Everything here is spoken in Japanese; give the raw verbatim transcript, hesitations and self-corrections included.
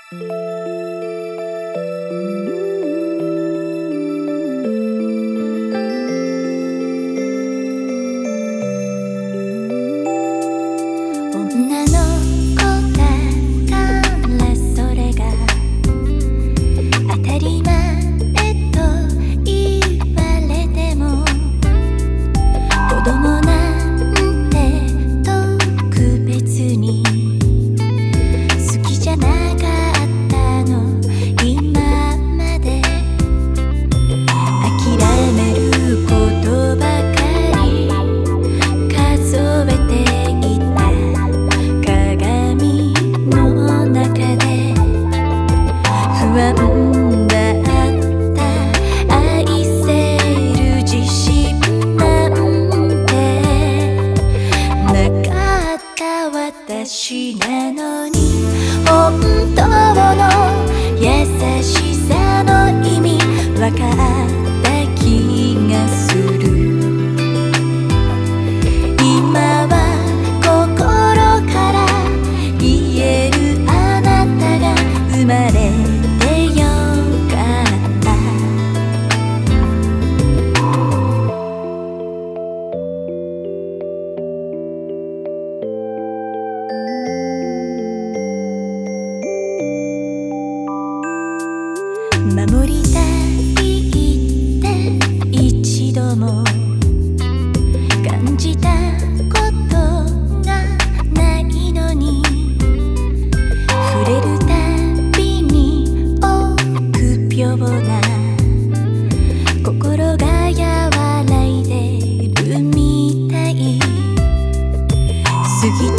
女の子だからそれが当たり前と言われても、子供なんて特別に好きじゃなかったの。今まで諦めることばかり数えていた鏡の中で不安だった愛せる自信なんてなかった私なのに、本当の優しさの意味わかった気がする。今は心から言えるあなたが生まれてよかった。守りたいって一度も感じたことがないのに、触れるたびに臆病な心が和らいでるみたい。過ぎ